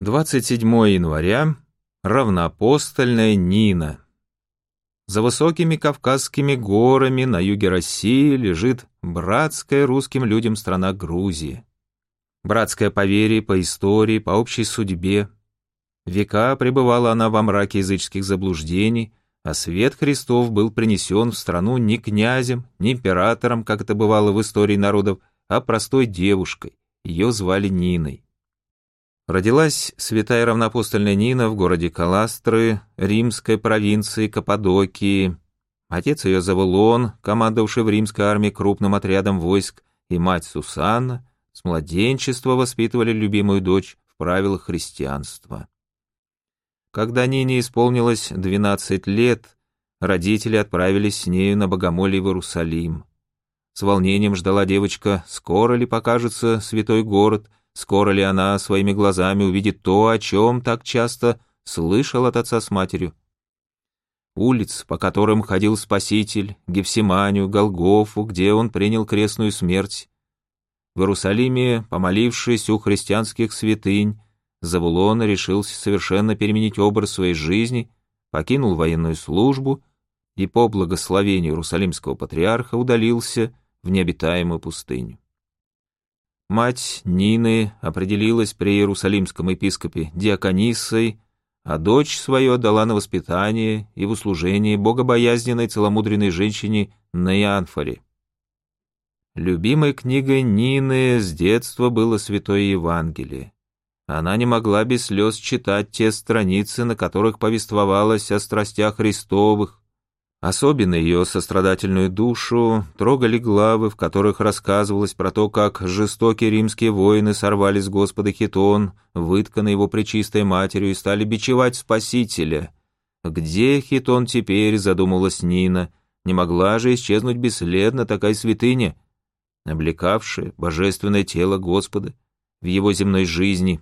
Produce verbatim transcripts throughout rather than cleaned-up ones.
двадцать седьмого января. Равноапостольная Нина. За высокими Кавказскими горами на юге России лежит братская русским людям страна Грузия. Братская по вере, по истории, по общей судьбе. Века пребывала она во мраке языческих заблуждений, а свет Христов был принесен в страну не князем, не императором, как это бывало в истории народов, а простой девушкой. Ее звали Ниной. Родилась святая равноапостольная Нина в городе Каластры, римской провинции Каппадокии. Отец ее Завулон, командовавший в римской армии крупным отрядом войск, и мать Сусанна с младенчества воспитывали любимую дочь в правилах христианства. Когда Нине исполнилось двенадцать лет, родители отправились с нею на богомолье в Иерусалим. С волнением ждала девочка, скоро ли покажется святой город, скоро ли она своими глазами увидит то, о чем так часто слышал от отца с матерью. Улиц, по которым ходил Спаситель, Гефсиманию, Голгофу, где он принял крестную смерть. В Иерусалиме, помолившись у христианских святынь, Завулон решился совершенно переменить образ своей жизни, покинул военную службу и по благословению Иерусалимского патриарха удалился в необитаемую пустыню. Мать Нины определилась при иерусалимском епископе диаконissой, а дочь свою отдала на воспитание и в услужение богобоязненной целомудренной женщине Неанфоре. Любимой книгой Нины с детства было Святое Евангелие. Она не могла без слез читать те страницы, на которых повествовалось о страстях Христовых. Особенно ее сострадательную душу трогали главы, в которых рассказывалось про то, как жестокие римские воины сорвали с Господа хитон, вытканный его пречистой матерью, и стали бичевать Спасителя. Где хитон теперь, задумалась Нина, не могла же исчезнуть бесследно такая святыня, облекавшая божественное тело Господа в его земной жизни.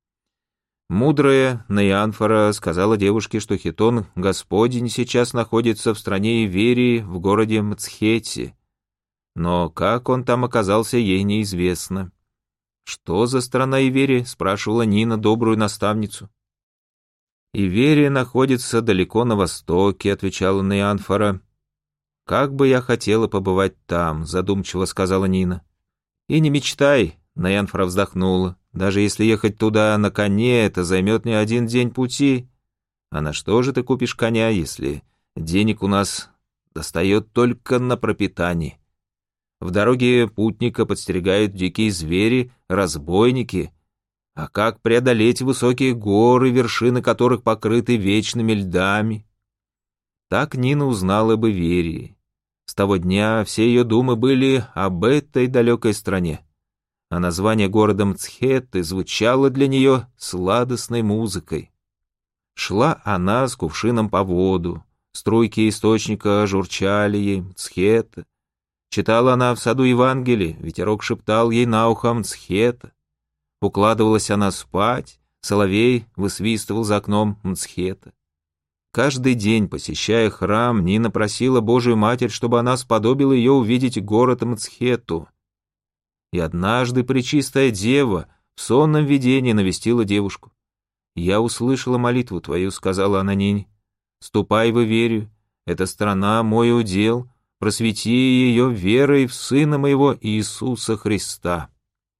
Мудрая Неанфора сказала девушке, что хитон Господень сейчас находится в стране Иверии, в городе Мцхете. Но как он там оказался, ей неизвестно. «Что за страна Иверия?» — спрашивала Нина добрую наставницу. «Иверия находится далеко на востоке», — отвечала Неанфора. «Как бы я хотела побывать там», — задумчиво сказала Нина. «И не мечтай», — Неанфора вздохнула. «Даже если ехать туда на коне, это займет не один день пути. А на что же ты купишь коня, если денег у нас достает только на пропитание? В дороге путника подстерегают дикие звери, разбойники. А как преодолеть высокие горы, вершины которых покрыты вечными льдами?» Так Нина узнала об Иверии. С того дня все ее думы были об этой далекой стране. А название города Мцхеты звучало для нее сладостной музыкой. Шла она с кувшином по воду, струйки источника журчали ей Мцхета. Читала она в саду Евангелие, ветерок шептал ей на ухо Мцхета. Укладывалась она спать, соловей высвистывал за окном Мцхета. Каждый день, посещая храм, Нина просила Божию Матерь, чтобы она сподобила ее увидеть город Мцхету. И однажды Пречистая Дева в сонном видении навестила девушку. «Я услышала молитву твою», — сказала она Нине. «Ступай в Иверию, эта страна мой удел, просвети ее верой в Сына моего Иисуса Христа».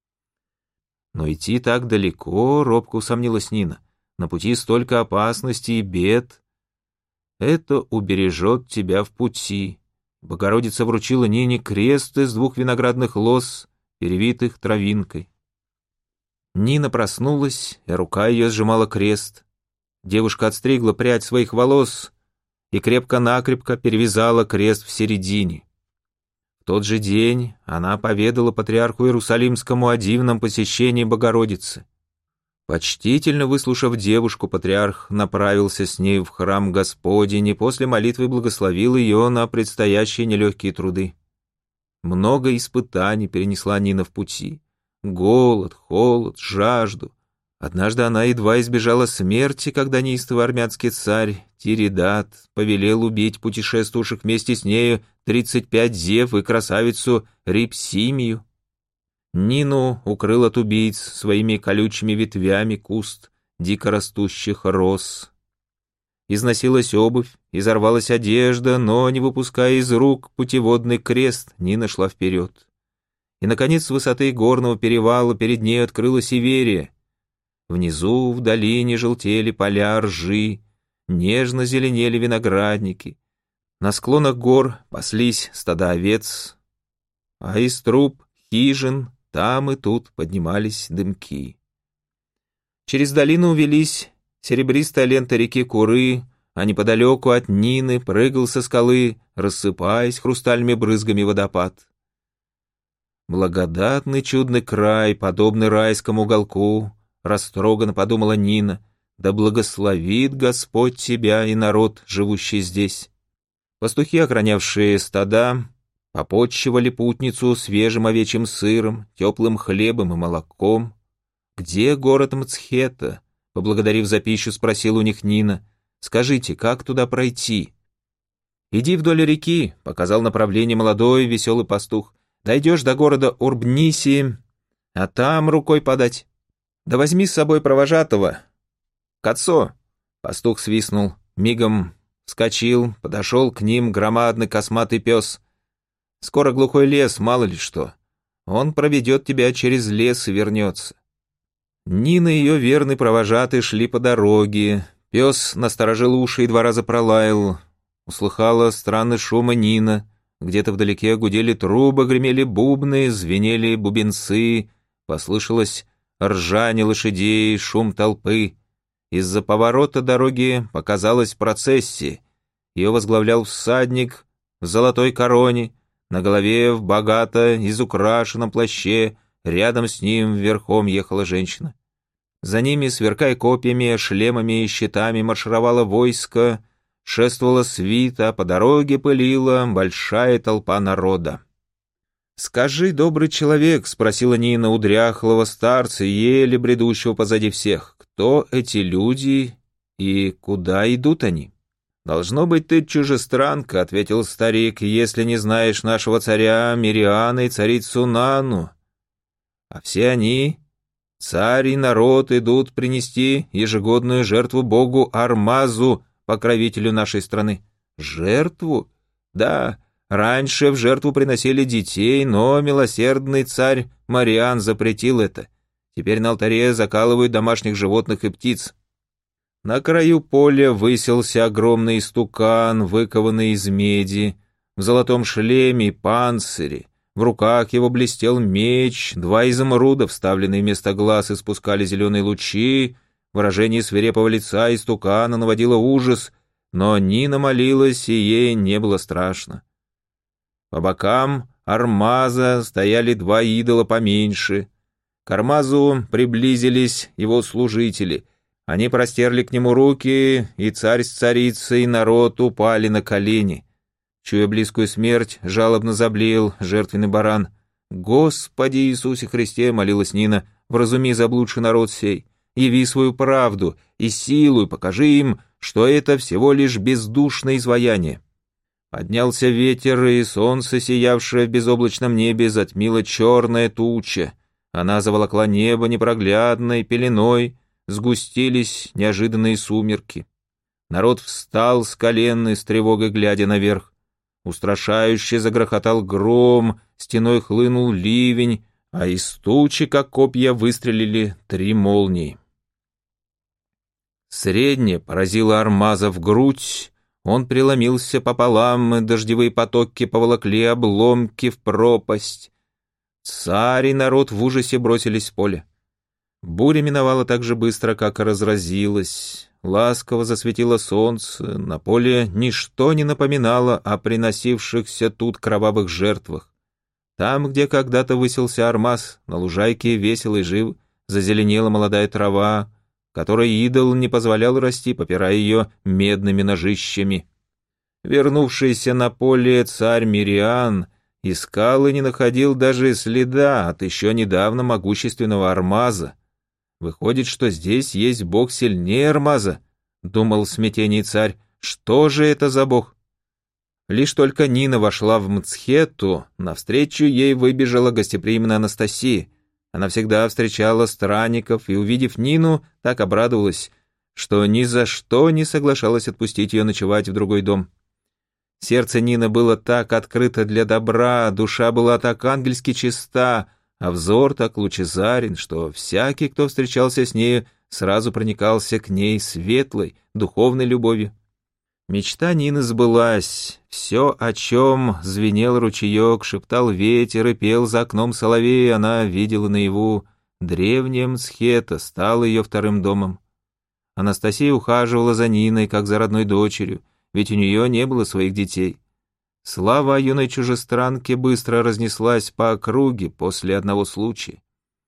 Но идти так далеко, робко усомнилась Нина, на пути столько опасностей и бед. «Это убережет тебя в пути». Богородица вручила Нине крест из двух виноградных лоз, перевитых травинкой. Нина проснулась, и рука ее сжимала крест. Девушка отстригла прядь своих волос и крепко-накрепко перевязала крест в середине. В тот же день она поведала патриарху Иерусалимскому о дивном посещении Богородицы. Почтительно выслушав девушку, патриарх направился с нею в храм Господень и после молитвы благословил ее на предстоящие нелегкие труды. Много испытаний перенесла Нина в пути. Голод, холод, жажду. Однажды она едва избежала смерти, когда неистовый армянский царь Тиридат повелел убить путешествовавших вместе с нею тридцать пять зев и красавицу Рипсимию. Нину укрыл от убийц своими колючими ветвями куст дикорастущих роз. Износилась обувь, изорвалась одежда, но, не выпуская из рук путеводный крест, Нина шла вперед. И, наконец, с высоты горного перевала перед ней открылась Иверия. Внизу, в долине, желтели поля ржи, нежно зеленели виноградники. На склонах гор паслись стада овец, а из труб хижин там и тут поднимались дымки. Через долину велись серебристая лента реки Куры, а неподалеку от Нины прыгал со скалы, рассыпаясь хрустальными брызгами водопад. Благодатный чудный край, подобный райскому уголку, растроганно подумала Нина, да благословит Господь тебя и народ, живущий здесь. Пастухи, охранявшие стада, попотчевали путницу свежим овечьим сыром, теплым хлебом и молоком. «Где город Мцхета?» — поблагодарив за пищу, спросил у них Нина. «Скажите, как туда пройти?» «Иди вдоль реки», — показал направление молодой веселый пастух. «Дойдешь до города Урбниси, а там рукой подать. Да возьми с собой провожатого. Кацо!» Пастух свистнул, мигом вскочил, подошел к ним громадный косматый пес. «Скоро глухой лес, мало ли что. Он проведет тебя через лес и вернется». Нина и ее верный провожатый шли по дороге. Пес насторожил уши и два раза пролаял. Услыхала странный шум и Нина. Где-то вдалеке гудели трубы, гремели бубны, звенели бубенцы. Послышалось ржание лошадей, шум толпы. Из-за поворота дороги показалась процессия. Ее возглавлял всадник в золотой короне, на голове в богато изукрашенном плаще. Рядом с ним верхом ехала женщина. За ними, сверкая копьями, шлемами и щитами, маршировало войско, шествовала свита, по дороге пылила большая толпа народа. «Скажи, добрый человек», — спросила Нина у дряхлого старца, еле бредущего позади всех, «кто эти люди и куда идут они?» «Должно быть, ты чужестранка», — ответил старик, «если не знаешь нашего царя Мириана и царицу Нану. А все они, царь и народ, идут принести ежегодную жертву богу Армазу, покровителю нашей страны». «Жертву? Да, раньше в жертву приносили детей, но милосердный царь Мариан запретил это. Теперь на алтаре закалывают домашних животных и птиц». На краю поля высился огромный истукан, выкованный из меди, в золотом шлеме и панцире. В руках его блестел меч, два изумруда, вставленные вместо глаз, испускали зеленые лучи. Выражение свирепого лица истукана наводило ужас, но Нина молилась, и ей не было страшно. По бокам Армаза стояли два идола поменьше. К Армазу приблизились его служители. Они простерли к нему руки, и царь с царицей, и народ упали на колени. Чуя близкую смерть, жалобно заблеял жертвенный баран. «Господи Иисусе Христе!» — молилась Нина. «Вразуми заблудший народ сей, яви свою правду и силу, и покажи им, что это всего лишь бездушное изваяние». Поднялся ветер, и солнце, сиявшее в безоблачном небе, затмило черная туча. Она заволокла небо непроглядной пеленой, сгустились неожиданные сумерки. Народ встал с колен и с тревогой глядя наверх. Устрашающе загрохотал гром, стеной хлынул ливень, а из тучи, как копья, выстрелили три молнии. Среднее поразило Армаза в грудь, он преломился пополам, дождевые потоки поволокли обломки в пропасть. Царь и народ в ужасе бросились в поле. Буря миновала так же быстро, как и разразилась. Ласково засветило солнце, на поле ничто не напоминало о приносившихся тут кровавых жертвах. Там, где когда-то высился Армаз, на лужайке весело и жив, зазеленела молодая трава, которой идол не позволял расти, попирая ее медными ножищами. Вернувшийся на поле царь Мириан искал и не находил даже следа от еще недавно могущественного Армаза. Выходит, что здесь есть бог сильнее Армаза, думал в смятении царь. Что же это за бог? Лишь только Нина вошла в Мцхету, навстречу ей выбежала гостеприимная Анастасия. Она всегда встречала странников и, увидев Нину, так обрадовалась, что ни за что не соглашалась отпустить ее ночевать в другой дом. Сердце Нины было так открыто для добра, душа была так ангельски чиста, а взор так лучезарен, что всякий, кто встречался с нею, сразу проникался к ней светлой, духовной любовью. Мечта Нины сбылась. Все, о чем звенел ручеек, шептал ветер и пел за окном соловей, она видела наяву. Древняя Мцхета стала ее вторым домом. Анастасия ухаживала за Ниной, как за родной дочерью, ведь у нее не было своих детей. Слава о юной чужестранке быстро разнеслась по округе после одного случая.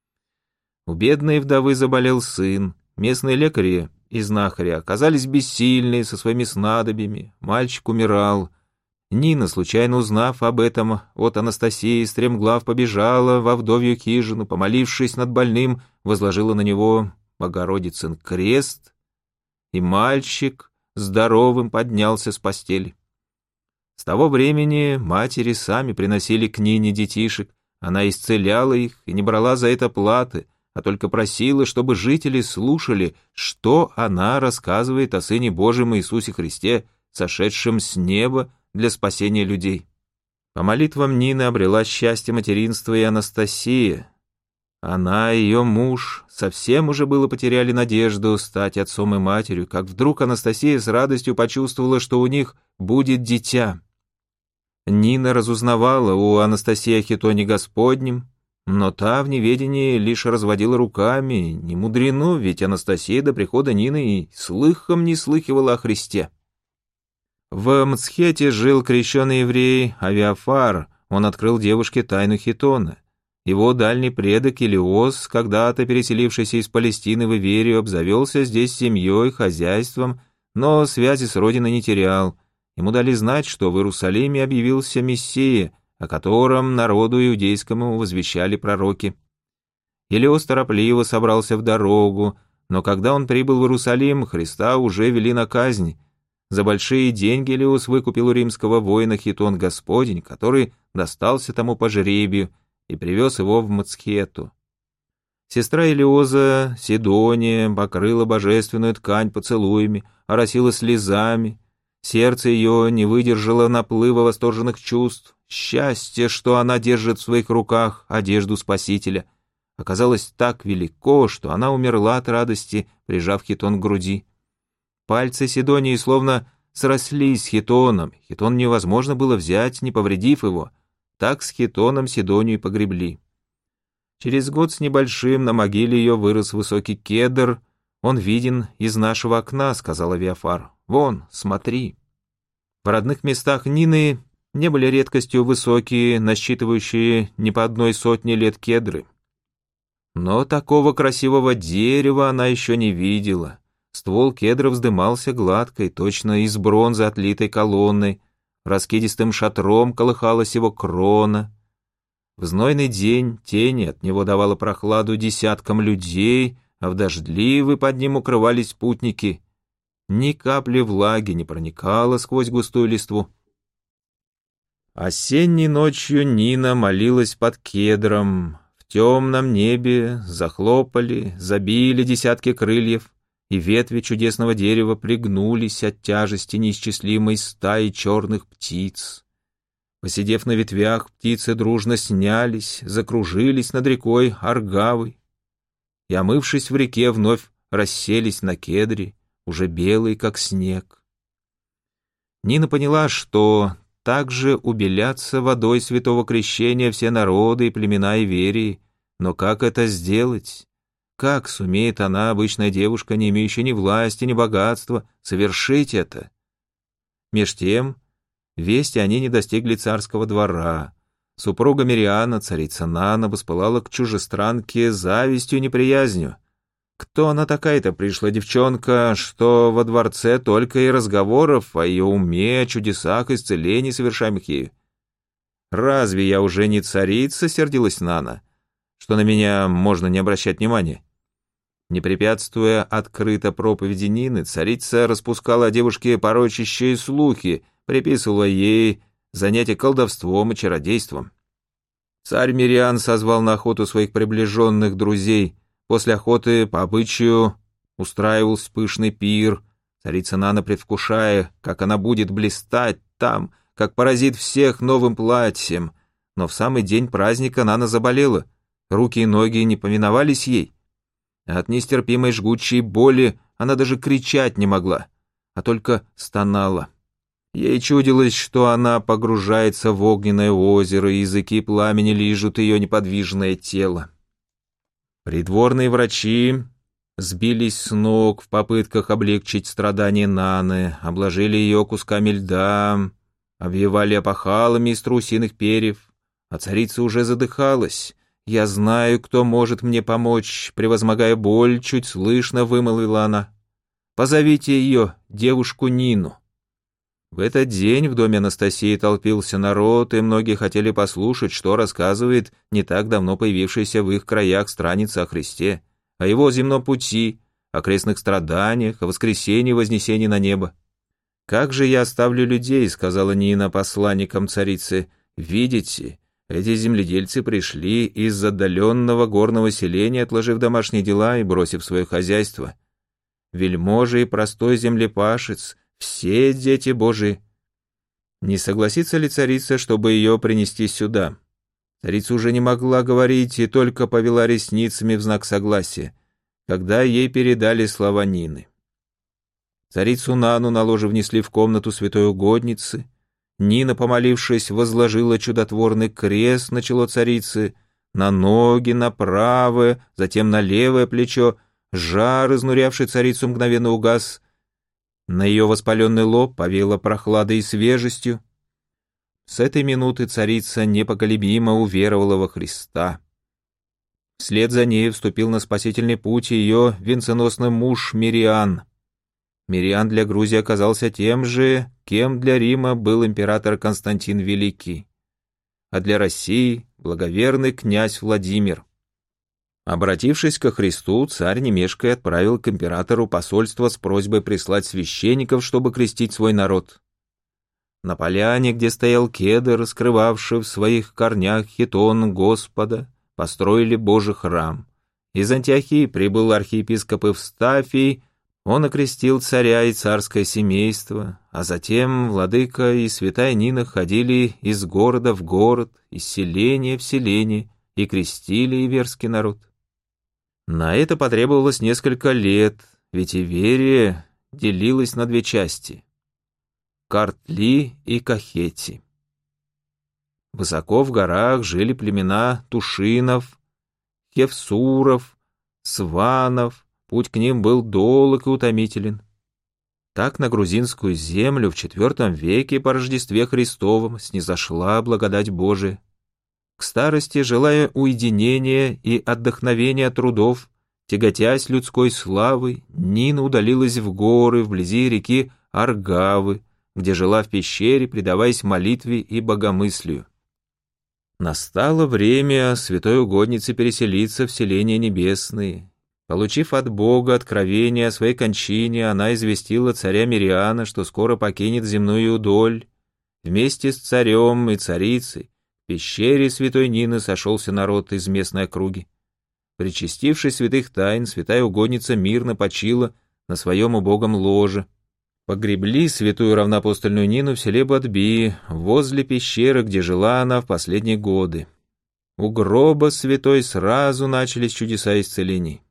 У бедной вдовы заболел сын, местные лекари и знахари оказались бессильны со своими снадобьями, мальчик умирал. Нина, случайно узнав об этом от Анастасии, стремглав побежала во вдовью хижину, помолившись над больным, возложила на него Богородицын крест, и мальчик здоровым поднялся с постели. С того времени матери сами приносили к Нине детишек, она исцеляла их и не брала за это платы, а только просила, чтобы жители слушали, что она рассказывает о Сыне Божьем Иисусе Христе, сошедшем с неба для спасения людей. По молитвам Нины обрела счастье материнства и Анастасия. Она и ее муж совсем уже было потеряли надежду стать отцом и матерью, как вдруг Анастасия с радостью почувствовала, что у них будет дитя. Нина разузнавала у Анастасии о хитоне Господнем, но та в неведении лишь разводила руками. Не мудрено, ведь Анастасия до прихода Нины и слыхом не слыхивала о Христе. В Мцхете жил крещеный еврей Авиафар, он открыл девушке тайну хитона. Его дальний предок Илиос, когда-то переселившийся из Палестины в Иверию, обзавелся здесь семьей, хозяйством, но связи с родиной не терял. Ему дали знать, что в Иерусалиме объявился Мессия, о котором народу иудейскому возвещали пророки. Илиос торопливо собрался в дорогу, но когда он прибыл в Иерусалим, Христа уже вели на казнь. За большие деньги Илиос выкупил у римского воина хитон Господень, который достался тому по жребию, и привез его в Мцхету. Сестра Илиоза, Сидония, покрыла божественную ткань поцелуями, оросила слезами. Сердце ее не выдержало наплыва восторженных чувств. Счастье, что она держит в своих руках одежду Спасителя, оказалось так велико, что она умерла от радости, прижав хитон к груди. Пальцы Сидонии словно срослись с хитоном. Хитон невозможно было взять, не повредив его. Так с хитоном Сидонию погребли. Через год с небольшим на могиле ее вырос высокий кедр. «Он виден из нашего окна», — сказал Авиафар. «Вон, смотри». В родных местах Нины не были редкостью высокие, насчитывающие не по одной сотне лет кедры. Но такого красивого дерева она еще не видела. Ствол кедра вздымался гладкой, точно из бронзы отлитой колонной. Раскидистым шатром колыхалась его крона. В знойный день тени от него давала прохладу десяткам людей, а в дождливый под ним укрывались путники. Ни капли влаги не проникало сквозь густую листву. Осенней ночью Нина молилась под кедром. В темном небе захлопали, забили десятки крыльев, и ветви чудесного дерева пригнулись от тяжести неисчислимой стаи черных птиц. Посидев на ветвях, птицы дружно снялись, закружились над рекой Аргавой и, омывшись в реке, вновь расселись на кедре, уже белый, как снег. Нина поняла, что также убелятся водой святого крещения все народы и племена Иверии, но как это сделать? Как сумеет она, обычная девушка, не имеющая ни власти, ни богатства, совершить это? Меж тем, вести они не достигли царского двора. Супруга Мириана, царица Нана, воспылала к чужестранке завистью и неприязнью. Кто она такая-то пришла девчонка, что во дворце только и разговоров о ее уме, о чудесах, исцелений, совершаемых ею? «Разве я уже не царица?» — сердилась Нана, что на меня можно не обращать внимания. Не препятствуя открыто проповеди Нины, царица распускала о девушке порочащие слухи, приписывала ей занятия колдовством и чародейством. Царь Мириан созвал на охоту своих приближенных друзей. После охоты, по обычаю, устраивал пышный пир. Царица Нана, предвкушая, как она будет блистать там, как поразит всех новым платьем. Но в самый день праздника Нана заболела. Руки и ноги не повиновались ей. От нестерпимой жгучей боли она даже кричать не могла, а только стонала. Ей чудилось, что она погружается в огненное озеро, и языки пламени лижут ее неподвижное тело. Придворные врачи сбились с ног в попытках облегчить страдания Наны, обложили ее кусками льда, обвивали опахалами из трусиных перьев, а царица уже задыхалась. «Я знаю, кто может мне помочь», — превозмогая боль, чуть слышно вымолвила она. «Позовите ее, девушку Нину». В этот день в доме Анастасии толпился народ, и многие хотели послушать, что рассказывает не так давно появившийся в их краях страница о Христе, о его земном пути, о крестных страданиях, о воскресении и вознесении на небо. «Как же я оставлю людей», — сказала Нина посланникам царицы. «Видите, эти земледельцы пришли из отдаленного горного селения, отложив домашние дела и бросив свое хозяйство. Вельможи и простой землепашец, все дети Божии. Не согласится ли царица, чтобы ее принести сюда?» Царица уже не могла говорить и только повела ресницами в знак согласия, когда ей передали слова Нины. Царицу Нану на ложе внесли в комнату святой угодницы. Нина, помолившись, возложила чудотворный крест на чело царицы, на ноги, на правое, затем на левое плечо. Жар, изнурявший царицу, мгновенно угас. На ее воспаленный лоб повеяло прохладой и свежестью. С этой минуты царица непоколебимо уверовала во Христа. Вслед за ней вступил на спасительный путь ее венценосный муж Мириан. Мириан для Грузии оказался тем же, кем для Рима был император Константин Великий, а для России — благоверный князь Владимир. Обратившись ко Христу, царь не мешкая отправил к императору посольство с просьбой прислать священников, чтобы крестить свой народ. На поляне, где стоял кедр, скрывавший в своих корнях хитон Господа, построили Божий храм. Из Антиохии прибыл архиепископ Евстафий. Он окрестил царя и царское семейство, а затем владыка и святая Нина ходили из города в город, из селения в селение и крестили иверский народ. На это потребовалось несколько лет, ведь Иверия делилась на две части — Картли и Кахети. Высоко в горах жили племена Тушинов, Хевсуров, Сванов. Путь к ним был долг и утомителен. Так на грузинскую землю в четвертом веке по Рождестве Христовом снизошла благодать Божия. К старости, желая уединения и отдохновения от трудов, тяготясь людской славой, Нина удалилась в горы вблизи реки Аргавы, где жила в пещере, предаваясь молитве и богомыслию. Настало время святой угодницы переселиться в селения небесные. Получив от Бога откровение о своей кончине, она известила царя Мириана, что скоро покинет земную удоль. Вместе с царем и царицей в пещере святой Нины сошелся народ из местной округи. Причастившись святых тайн, святая угодница мирно почила на своем убогом ложе. Погребли святую равноапостольную Нину в селе Бадби, возле пещеры, где жила она в последние годы. У гроба святой сразу начались чудеса исцелений.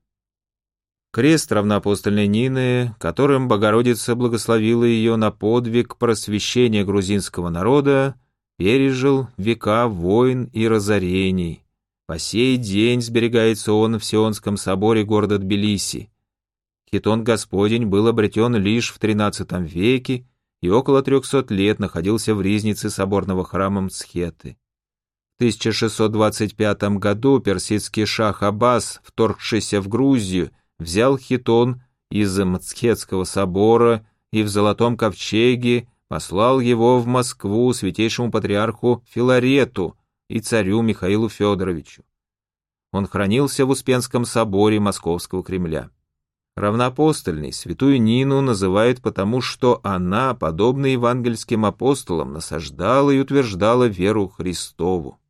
Крест равноапостольной Нины, которым Богородица благословила ее на подвиг просвещения грузинского народа, пережил века войн и разорений. По сей день сберегается он в Сионском соборе города Тбилиси. Хитон Господень был обретен лишь в тринадцатом веке и около трехсот лет находился в ризнице соборного храма Мцхеты. В тысяча шестьсот двадцать пятом году персидский шах Аббас, вторгшийся в Грузию, взял хитон из Мцхетского собора и в Золотом ковчеге послал его в Москву святейшему патриарху Филарету и царю Михаилу Федоровичу. Он хранился в Успенском соборе Московского Кремля. Равноапостольной святую Нину называют потому, что она, подобно евангельским апостолам, насаждала и утверждала веру Христову.